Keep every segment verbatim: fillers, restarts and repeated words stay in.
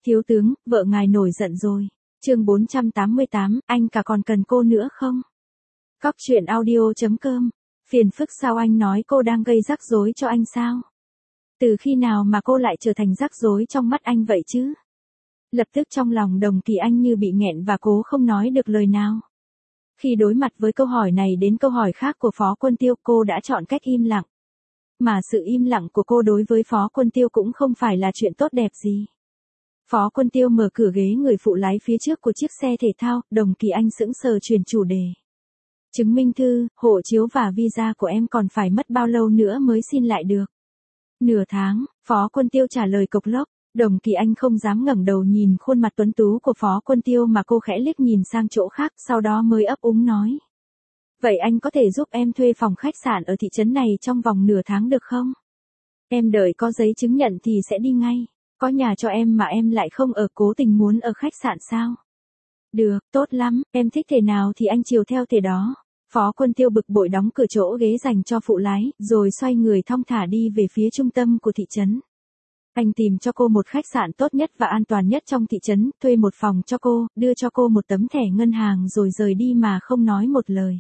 Thiếu tướng, vợ ngài nổi giận rồi. Chương bốn trăm tám mươi tám, anh cả còn cần cô nữa không? Cóc truyện audio chấm com. Phiền phức sao anh nói cô đang gây rắc rối cho anh sao? Từ khi nào mà cô lại trở thành rắc rối trong mắt anh vậy chứ? Lập tức trong lòng Đồng Kỳ Anh như bị nghẹn và cố không nói được lời nào. Khi đối mặt với câu hỏi này đến câu hỏi khác của Phó Quân Tiêu, cô đã chọn cách im lặng. Mà sự im lặng của cô đối với Phó Quân Tiêu cũng không phải là chuyện tốt đẹp gì. Phó Quân Tiêu mở cửa ghế người phụ lái phía trước của chiếc xe thể thao, Đồng Kỳ Anh sững sờ chuyển chủ đề. Chứng minh thư, hộ chiếu và visa của em còn phải mất bao lâu nữa mới xin lại được? Nửa tháng, Phó Quân Tiêu trả lời cộc lốc. Đồng Kỳ Anh không dám ngẩng đầu nhìn khuôn mặt tuấn tú của Phó Quân Tiêu mà cô khẽ liếc nhìn sang chỗ khác, sau đó mới ấp úng nói. Vậy anh có thể giúp em thuê phòng khách sạn ở thị trấn này trong vòng nửa tháng được không? Em đợi có giấy chứng nhận thì sẽ đi ngay. Có nhà cho em mà em lại không ở, cố tình muốn ở khách sạn sao? Được, tốt lắm, em thích thế nào thì anh chiều theo thế đó. Phó Quân Tiêu bực bội đóng cửa chỗ ghế dành cho phụ lái, rồi xoay người thong thả đi về phía trung tâm của thị trấn. Anh tìm cho cô một khách sạn tốt nhất và an toàn nhất trong thị trấn, thuê một phòng cho cô, đưa cho cô một tấm thẻ ngân hàng rồi rời đi mà không nói một lời.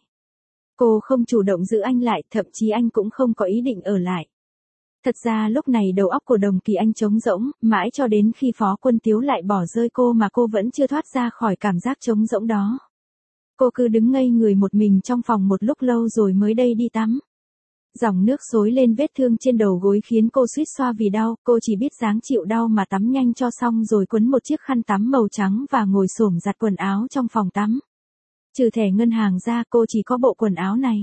Cô không chủ động giữ anh lại, thậm chí anh cũng không có ý định ở lại. Thật ra lúc này đầu óc của Đồng Kỳ Anh trống rỗng, mãi cho đến khi Phó Quân Tiêu lại bỏ rơi cô mà cô vẫn chưa thoát ra khỏi cảm giác trống rỗng đó. Cô cứ đứng ngây người một mình trong phòng một lúc lâu rồi mới đây đi tắm. Dòng nước xối lên vết thương trên đầu gối khiến cô suýt xoa vì đau, cô chỉ biết ráng chịu đau mà tắm nhanh cho xong rồi quấn một chiếc khăn tắm màu trắng và ngồi xổm giặt quần áo trong phòng tắm. Trừ thẻ ngân hàng ra cô chỉ có bộ quần áo này.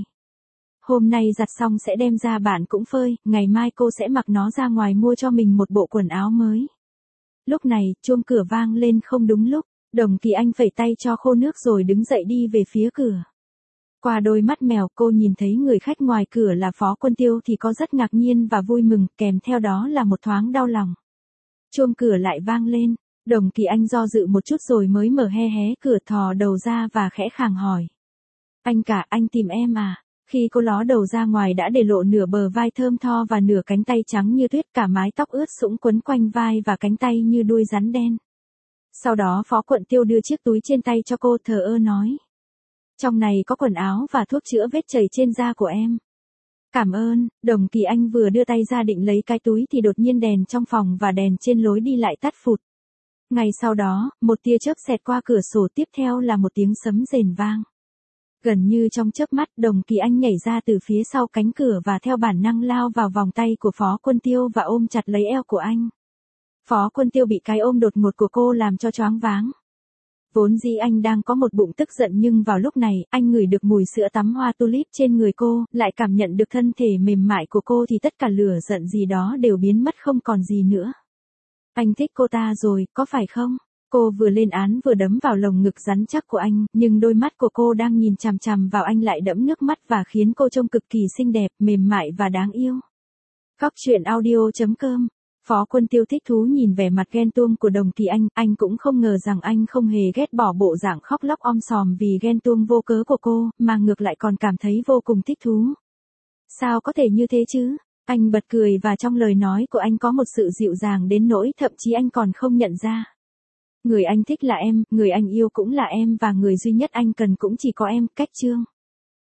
Hôm nay giặt xong sẽ đem ra bạn cũng phơi, ngày mai cô sẽ mặc nó ra ngoài mua cho mình một bộ quần áo mới. Lúc này, chuông cửa vang lên không đúng lúc, Đồng Kỳ Anh phẩy tay cho khô nước rồi đứng dậy đi về phía cửa. Qua đôi mắt mèo cô nhìn thấy người khách ngoài cửa là Phó Quân Tiêu thì có rất ngạc nhiên và vui mừng, kèm theo đó là một thoáng đau lòng. Chuông cửa lại vang lên, Đồng Kỳ Anh do dự một chút rồi mới mở hé hé cửa thò đầu ra và khẽ khàng hỏi. Anh cả, anh tìm em à? Khi cô ló đầu ra ngoài đã để lộ nửa bờ vai thơm tho và nửa cánh tay trắng như tuyết, cả mái tóc ướt sũng quấn quanh vai và cánh tay như đuôi rắn đen. Sau đó Phó Quân Tiêu đưa chiếc túi trên tay cho cô, thờ ơ nói. Trong này có quần áo và thuốc chữa vết chảy trên da của em. Cảm ơn. Đồng Kỳ Anh vừa đưa tay ra định lấy cái túi thì đột nhiên đèn trong phòng và đèn trên lối đi lại tắt phụt. Ngay sau đó, một tia chớp xẹt qua cửa sổ, tiếp theo là một tiếng sấm rền vang. Gần như trong chớp mắt, Đồng Kỳ Anh nhảy ra từ phía sau cánh cửa và theo bản năng lao vào vòng tay của Phó Quân Tiêu và ôm chặt lấy eo của anh. Phó Quân Tiêu bị cái ôm đột ngột của cô làm cho choáng váng. Vốn dĩ anh đang có một bụng tức giận nhưng vào lúc này, anh ngửi được mùi sữa tắm hoa tulip trên người cô, lại cảm nhận được thân thể mềm mại của cô thì tất cả lửa giận gì đó đều biến mất không còn gì nữa. Anh thích cô ta rồi, có phải không? Cô vừa lên án vừa đấm vào lồng ngực rắn chắc của anh, nhưng đôi mắt của cô đang nhìn chằm chằm vào anh lại đẫm nước mắt và khiến cô trông cực kỳ xinh đẹp, mềm mại và đáng yêu. Cóc truyện audio chấm com. Phó Quân Tiêu thích thú nhìn vẻ mặt ghen tuông của Đồng Kỳ Anh, anh cũng không ngờ rằng anh không hề ghét bỏ bộ dạng khóc lóc om sòm vì ghen tuông vô cớ của cô, mà ngược lại còn cảm thấy vô cùng thích thú. Sao có thể như thế chứ? Anh bật cười và trong lời nói của anh có một sự dịu dàng đến nỗi thậm chí anh còn không nhận ra. Người anh thích là em, người anh yêu cũng là em và người duy nhất anh cần cũng chỉ có em, cách chương.